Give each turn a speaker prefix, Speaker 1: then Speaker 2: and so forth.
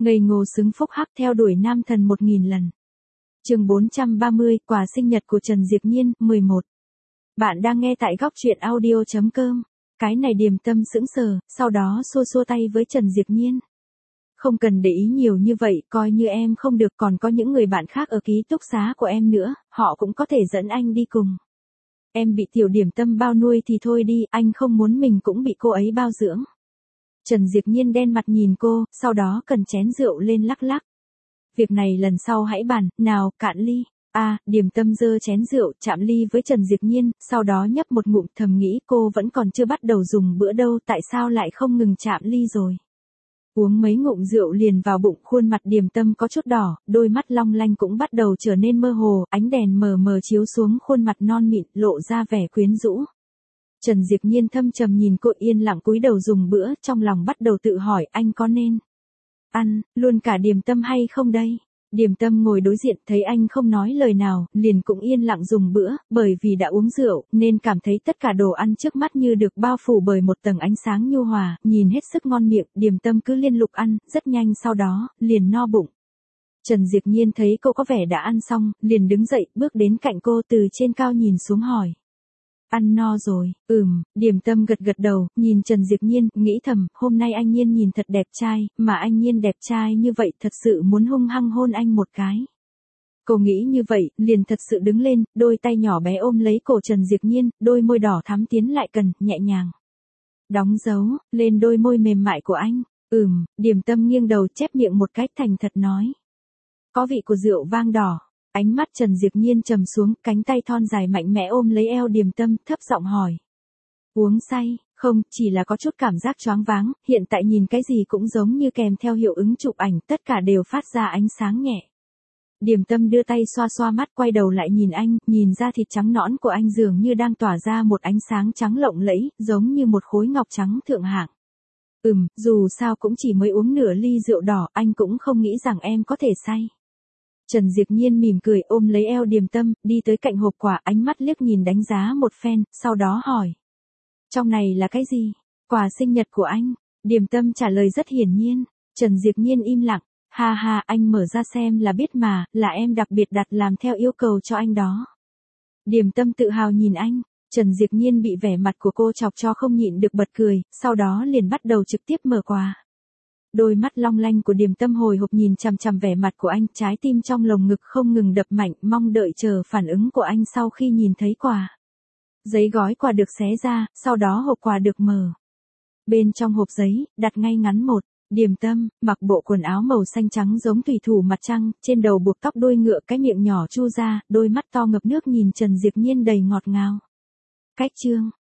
Speaker 1: Ngây ngô xứng phúc hắc theo đuổi nam thần 1000 lần. Chương 430, quà sinh nhật của Trần Diệp Nhiên, 11. Bạn đang nghe tại góc truyện audio.com. Cái này Điềm Tâm sững sờ, sau đó xua xua tay với Trần Diệp Nhiên. Không cần để ý nhiều như vậy, coi như em không được, còn có những người bạn khác ở ký túc xá của em nữa, họ cũng có thể dẫn anh đi cùng. Em bị tiểu Điềm Tâm bao nuôi thì thôi đi, anh không muốn mình cũng bị cô ấy bao dưỡng. Trần Diệp Nhiên đen mặt nhìn cô, sau đó cầm chén rượu lên lắc lắc. Việc này lần sau hãy bàn, nào, cạn ly. Điềm Tâm giơ chén rượu, chạm ly với Trần Diệp Nhiên, sau đó nhấp một ngụm, thầm nghĩ cô vẫn còn chưa bắt đầu dùng bữa đâu, tại sao lại không ngừng chạm ly rồi. Uống mấy ngụm rượu liền vào bụng, khuôn mặt Điềm Tâm có chút đỏ, đôi mắt long lanh cũng bắt đầu trở nên mơ hồ, ánh đèn mờ mờ chiếu xuống khuôn mặt non mịn, lộ ra vẻ quyến rũ. Trần Diệp Nhiên thâm trầm nhìn cô, yên lặng cúi đầu dùng bữa, trong lòng bắt đầu tự hỏi anh có nên ăn luôn cả Điềm Tâm hay không đây. Điềm Tâm ngồi đối diện thấy anh không nói lời nào, liền cũng yên lặng dùng bữa, bởi vì đã uống rượu, nên cảm thấy tất cả đồ ăn trước mắt như được bao phủ bởi một tầng ánh sáng nhu hòa, nhìn hết sức ngon miệng, Điềm Tâm cứ liên tục ăn, rất nhanh sau đó, liền no bụng. Trần Diệp Nhiên thấy cô có vẻ đã ăn xong, liền đứng dậy, bước đến cạnh cô từ trên cao nhìn xuống hỏi. Ăn no rồi, Điềm Tâm gật gật đầu, nhìn Trần Diệp Nhiên, nghĩ thầm, hôm nay anh Nhiên nhìn thật đẹp trai, mà anh Nhiên đẹp trai như vậy thật sự muốn hung hăng hôn anh một cái. Cô nghĩ như vậy, liền thật sự đứng lên, đôi tay nhỏ bé ôm lấy cổ Trần Diệp Nhiên, đôi môi đỏ thắm tiến lại gần, nhẹ nhàng đóng dấu lên đôi môi mềm mại của anh. Điềm Tâm nghiêng đầu chép miệng một cách thành thật nói. Có vị của rượu vang đỏ. Ánh mắt Trần Diệp Nhiên trầm xuống, cánh tay thon dài mạnh mẽ ôm lấy eo Điềm Tâm, thấp giọng hỏi. Uống say, không, chỉ là có chút cảm giác choáng váng, hiện tại nhìn cái gì cũng giống như kèm theo hiệu ứng chụp ảnh, tất cả đều phát ra ánh sáng nhẹ. Điềm Tâm đưa tay xoa xoa mắt, quay đầu lại nhìn anh, nhìn da thịt trắng nõn của anh dường như đang tỏa ra một ánh sáng trắng lộng lẫy, giống như một khối ngọc trắng thượng hạng. Dù sao cũng chỉ mới uống nửa ly rượu đỏ, anh cũng không nghĩ rằng em có thể say. Trần Diệp Nhiên mỉm cười ôm lấy eo Điềm Tâm, đi tới cạnh hộp quà, ánh mắt liếc nhìn đánh giá một phen, sau đó hỏi. Trong này là cái gì? Quà sinh nhật của anh. Điềm Tâm trả lời rất hiển nhiên. Trần Diệp Nhiên im lặng. Ha, anh mở ra xem là biết mà, là em đặc biệt đặt làm theo yêu cầu cho anh đó. Điềm Tâm tự hào nhìn anh. Trần Diệp Nhiên bị vẻ mặt của cô chọc cho không nhịn được bật cười, sau đó liền bắt đầu trực tiếp mở quà. Đôi mắt long lanh của Điềm Tâm hồi hộp nhìn chằm chằm vẻ mặt của anh, trái tim trong lồng ngực không ngừng đập mạnh, mong đợi chờ phản ứng của anh sau khi nhìn thấy quà. Giấy gói quà được xé ra, sau đó hộp quà được mở. Bên trong hộp giấy, đặt ngay ngắn một, Điềm Tâm, mặc bộ quần áo màu xanh trắng giống thủy thủ mặt trăng, trên đầu buộc tóc đuôi ngựa, cái miệng nhỏ chu ra, đôi mắt to ngập nước nhìn Trần Diệp Nhiên đầy ngọt ngào. Cách chương